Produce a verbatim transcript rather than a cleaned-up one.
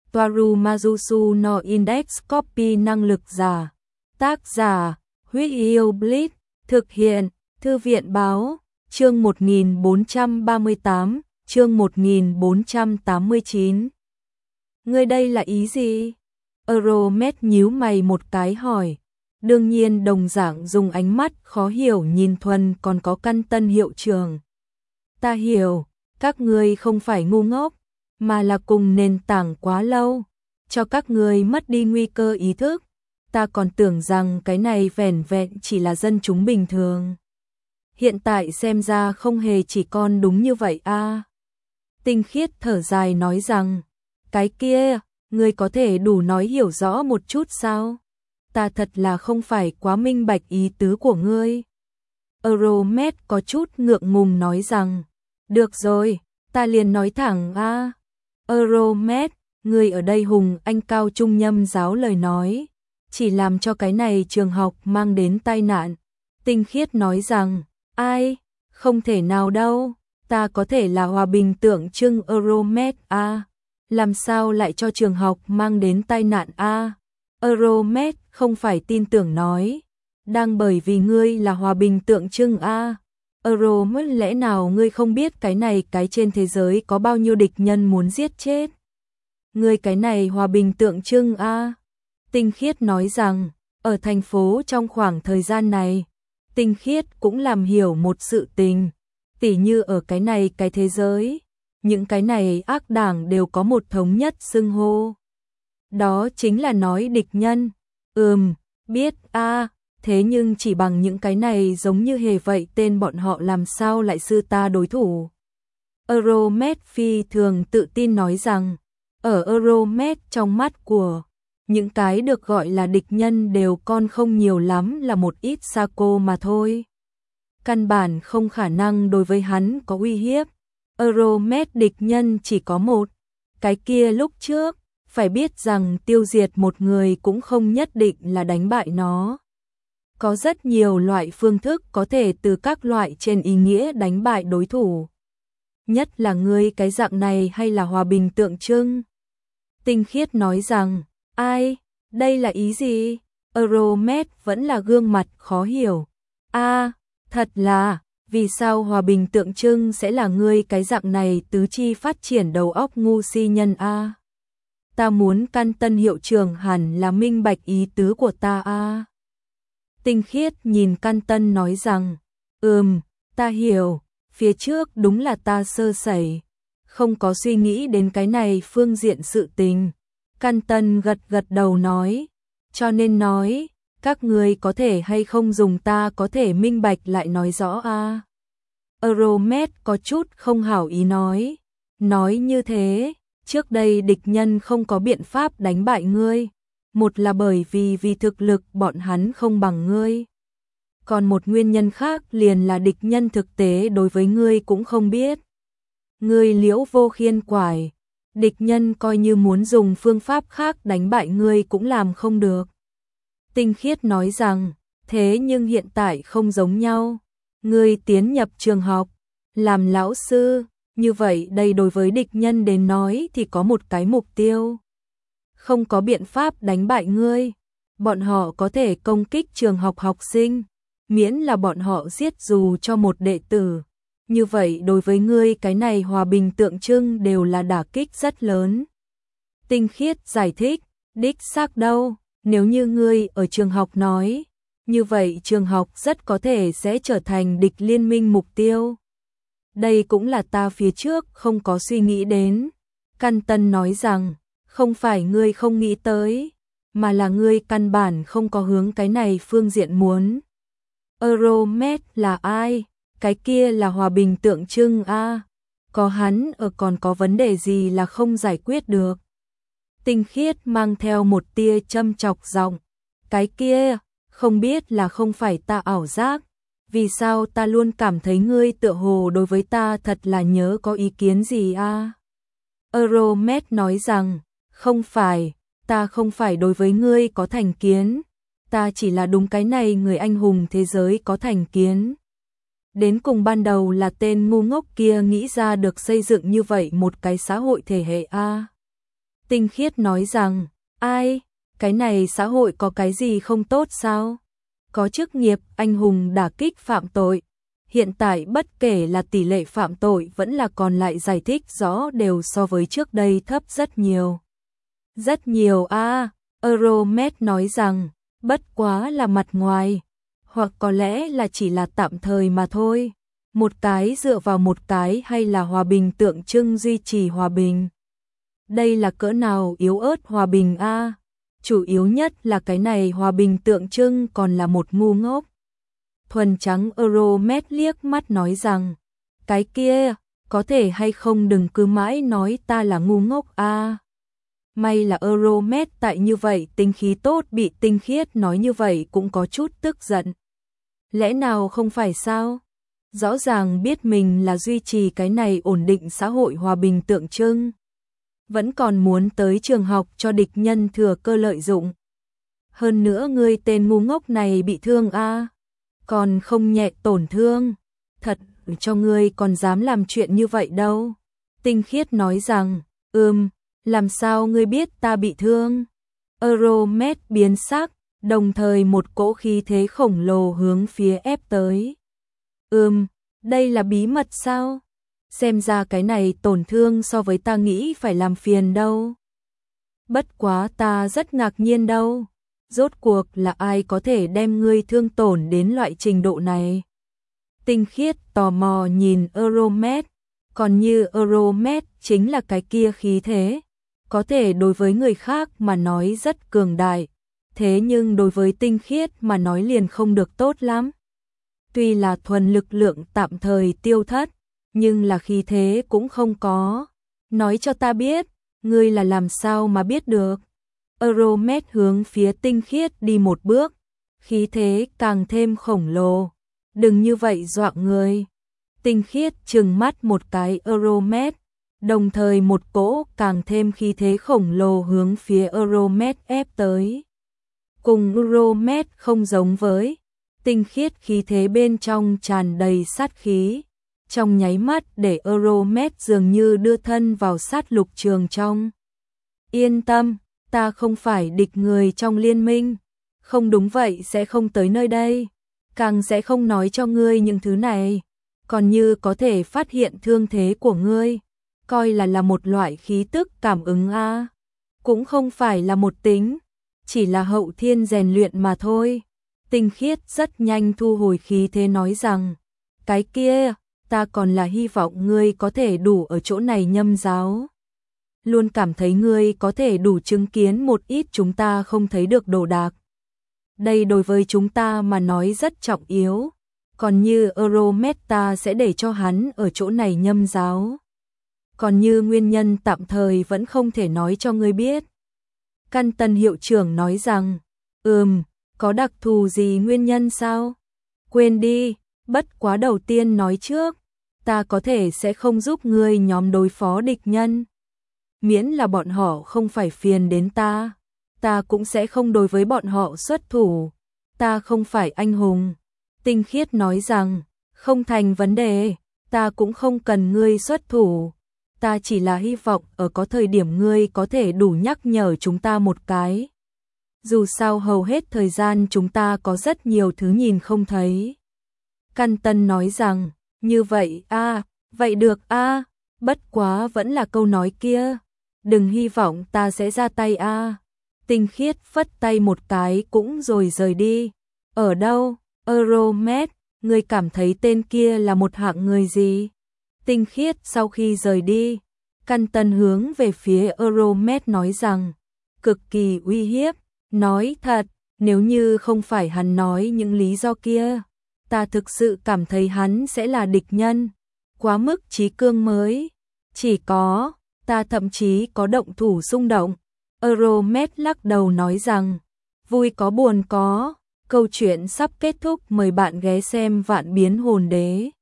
Toaru Majusu no Index Copy năng lực giả. Tác giả, Huyết Yêu Blitz, thực hiện, Thư viện báo, chương một nghìn bốn trăm ba mươi tám, chương một nghìn bốn trăm tám mươi chín. Ngươi đây là ý gì? Euromet nhíu mày một cái hỏi. Đương nhiên đồng dạng dùng ánh mắt khó hiểu nhìn Thuần còn có Căn Tân hiệu trưởng. Ta hiểu, các ngươi không phải ngu ngốc, mà là cùng nền tảng quá lâu, cho các ngươi mất đi nguy cơ ý thức. Ta còn tưởng rằng cái này vẻn vẹn chỉ là dân chúng bình thường. Hiện tại xem ra không hề chỉ còn đúng như vậy a. À. Tinh Khiết thở dài nói rằng, cái kia, ngươi có thể đủ nói hiểu rõ một chút sao? Ta thật là không phải quá minh bạch ý tứ của ngươi. Euromet có chút ngượng ngùng nói rằng, được rồi, ta liền nói thẳng a. À. Euromet, ngươi ở đây hùng anh cao trung nhâm giáo lời nói, chỉ làm cho cái này trường học mang đến tai nạn. Tinh Khiết nói rằng, ai, không thể nào đâu, ta có thể là hòa bình tượng trưng Euromet a. À. Làm sao lại cho trường học mang đến tai nạn a? À? Euromet không phải tin tưởng nói, đang bởi vì ngươi là hòa bình tượng trưng a. À? Euromet lẽ nào ngươi không biết cái này cái trên thế giới có bao nhiêu địch nhân muốn giết chết? Ngươi cái này hòa bình tượng trưng a. À? Tinh Khiết nói rằng, ở thành phố trong khoảng thời gian này, Tinh Khiết cũng làm hiểu một sự tình, tỉ như ở cái này cái thế giới, những cái này ác đảng đều có một thống nhất xưng hô. Đó chính là nói địch nhân. Ừm, biết a, à, thế nhưng chỉ bằng những cái này giống như hề vậy tên bọn họ làm sao lại sư ta đối thủ. Euromet phi thường tự tin nói rằng, ở Euromet trong mắt của những cái được gọi là địch nhân đều còn không nhiều lắm là một ít sa cô mà thôi. Căn bản không khả năng đối với hắn có uy hiếp. Euromet địch nhân chỉ có một. Cái kia lúc trước, phải biết rằng tiêu diệt một người cũng không nhất định là đánh bại nó. Có rất nhiều loại phương thức có thể từ các loại trên ý nghĩa đánh bại đối thủ. Nhất là ngươi cái dạng này hay là hòa bình tượng trưng. Tinh Khiết nói rằng, ai, đây là ý gì? Euromet vẫn là gương mặt khó hiểu. A, à, thật là, vì sao hòa bình tượng trưng sẽ là ngươi cái dạng này tứ chi phát triển đầu óc ngu si nhân a? À? Ta muốn Căn Tân hiệu trưởng hẳn là minh bạch ý tứ của ta a. À? Tinh Khiết nhìn Căn Tân nói rằng, ừm, ta hiểu, phía trước đúng là ta sơ sẩy, không có suy nghĩ đến cái này phương diện sự tình. Căn Tân gật gật đầu nói, cho nên nói, các người có thể hay không dùng ta có thể minh bạch lại nói rõ a. À? Euromet có chút không hảo ý nói, nói như thế, trước đây địch nhân không có biện pháp đánh bại ngươi, một là bởi vì vì thực lực bọn hắn không bằng ngươi. Còn một nguyên nhân khác liền là địch nhân thực tế đối với ngươi cũng không biết. Ngươi liễu vô khiên quải, địch nhân coi như muốn dùng phương pháp khác đánh bại ngươi cũng làm không được. Tinh Khiết nói rằng, thế nhưng hiện tại không giống nhau. Ngươi tiến nhập trường học, làm lão sư, như vậy đây đối với địch nhân đến nói thì có một cái mục tiêu. Không có biện pháp đánh bại ngươi, bọn họ có thể công kích trường học học sinh, miễn là bọn họ giết dù cho một đệ tử. Như vậy đối với ngươi cái này hòa bình tượng trưng đều là đả kích rất lớn. Tinh Khiết giải thích, đích xác đâu, nếu như ngươi ở trường học nói, như vậy trường học rất có thể sẽ trở thành địch liên minh mục tiêu. Đây cũng là ta phía trước không có suy nghĩ đến. Căn Tân nói rằng, không phải ngươi không nghĩ tới, mà là ngươi căn bản không có hướng cái này phương diện muốn. Euromet là ai? Cái kia là hòa bình tượng trưng a. À? Có hắn ở còn có vấn đề gì là không giải quyết được. Tinh Khiết mang theo một tia châm chọc giọng, cái kia, không biết là không phải ta ảo giác, vì sao ta luôn cảm thấy ngươi tựa hồ đối với ta thật là nhớ có ý kiến gì a? À? Euromet nói rằng, không phải, ta không phải đối với ngươi có thành kiến, ta chỉ là đúng cái này người anh hùng thế giới có thành kiến. Đến cùng ban đầu là tên ngu ngốc kia nghĩ ra được xây dựng như vậy một cái xã hội thể hệ a. Tinh Khiết nói rằng, ai, cái này xã hội có cái gì không tốt sao? Có chức nghiệp anh hùng đả kích phạm tội. Hiện tại bất kể là tỷ lệ phạm tội vẫn là còn lại giải thích rõ đều so với trước đây thấp rất nhiều. Rất nhiều a à, Euromed nói rằng, bất quá là mặt ngoài, hoặc có lẽ là chỉ là tạm thời mà thôi. Một cái dựa vào một cái hay là hòa bình tượng trưng duy trì hòa bình. Đây là cỡ nào yếu ớt hòa bình a à? Chủ yếu nhất là cái này hòa bình tượng trưng còn là một ngu ngốc. Thuần trắng Euromed liếc mắt nói rằng, cái kia, có thể hay không đừng cứ mãi nói ta là ngu ngốc a à. May là Euromed tại như vậy tính khí tốt bị Tinh Khiết nói như vậy cũng có chút tức giận. Lẽ nào không phải sao? Rõ ràng biết mình là duy trì cái này ổn định xã hội hòa bình tượng trưng. Vẫn còn muốn tới trường học cho địch nhân thừa cơ lợi dụng. Hơn nữa ngươi tên ngu ngốc này bị thương a à? Còn không nhẹ tổn thương. Thật cho ngươi còn dám làm chuyện như vậy đâu. Tinh Khiết nói rằng, ừm, làm sao ngươi biết ta bị thương? Euromed biến sắc, đồng thời một cỗ khí thế khổng lồ hướng phía ép tới. Ừm, đây là bí mật sao? Xem ra cái này tổn thương so với ta nghĩ phải làm phiền đâu. Bất quá ta rất ngạc nhiên đâu. Rốt cuộc là ai có thể đem ngươi thương tổn đến loại trình độ này? Tinh Khiết tò mò nhìn Euromed, còn như Euromed chính là cái kia khí thế. Có thể đối với người khác mà nói rất cường đại, thế nhưng đối với Tinh Khiết mà nói liền không được tốt lắm. Tuy là thuần lực lượng tạm thời tiêu thất, nhưng là khí thế cũng không có. Nói cho ta biết, ngươi là làm sao mà biết được? Euromed hướng phía Tinh Khiết đi một bước, khí thế càng thêm khổng lồ. Đừng như vậy dọa người. Tinh Khiết trừng mắt một cái Euromed, đồng thời một cỗ càng thêm khí thế khổng lồ hướng phía Euromed ép tới. Cùng Euromed không giống với, Tinh Khiết khí thế bên trong tràn đầy sát khí, trong nháy mắt để Euromed dường như đưa thân vào sát lục trường trong. Yên tâm, ta không phải địch người trong liên minh, không đúng vậy sẽ không tới nơi đây, càng sẽ không nói cho ngươi những thứ này, còn như có thể phát hiện thương thế của ngươi, coi là là một loại khí tức cảm ứng a, à. Cũng không phải là một tính, chỉ là hậu thiên rèn luyện mà thôi. Tinh Khiết rất nhanh thu hồi khí thế nói rằng, cái kia, ta còn là hy vọng ngươi có thể đủ ở chỗ này nhâm giáo. Luôn cảm thấy ngươi có thể đủ chứng kiến một ít chúng ta không thấy được đồ đạc. Đây đối với chúng ta mà nói rất trọng yếu, còn như Euromed ta sẽ để cho hắn ở chỗ này nhâm giáo. Còn như nguyên nhân tạm thời vẫn không thể nói cho ngươi biết. Căn Tân hiệu trưởng nói rằng, ừm, có đặc thù gì nguyên nhân sao? Quên đi, bất quá đầu tiên nói trước, ta có thể sẽ không giúp ngươi nhóm đối phó địch nhân. Miễn là bọn họ không phải phiền đến ta, ta cũng sẽ không đối với bọn họ xuất thủ. Ta không phải anh hùng. Tinh Khiết nói rằng, không thành vấn đề, ta cũng không cần ngươi xuất thủ. Ta chỉ là hy vọng ở có thời điểm ngươi có thể đủ nhắc nhở chúng ta một cái. Dù sao hầu hết thời gian chúng ta có rất nhiều thứ nhìn không thấy. Căn Tân nói rằng, như vậy a, à, vậy được a, à, bất quá vẫn là câu nói kia. Đừng hy vọng ta sẽ ra tay a. À. Tinh Khiết phất tay một cái cũng rồi rời đi. Ở đâu? Euromed, ngươi cảm thấy tên kia là một hạng người gì? Tinh Khiết sau khi rời đi, Căn Tân hướng về phía Euromed nói rằng, cực kỳ uy hiếp, nói thật, nếu như không phải hắn nói những lý do kia, ta thực sự cảm thấy hắn sẽ là địch nhân, quá mức chí cương mới. Chỉ có, ta thậm chí có động thủ xung động. Euromed lắc đầu nói rằng, vui có buồn có, câu chuyện sắp kết thúc, mời bạn ghé xem Vạn Biến Hồn Đế.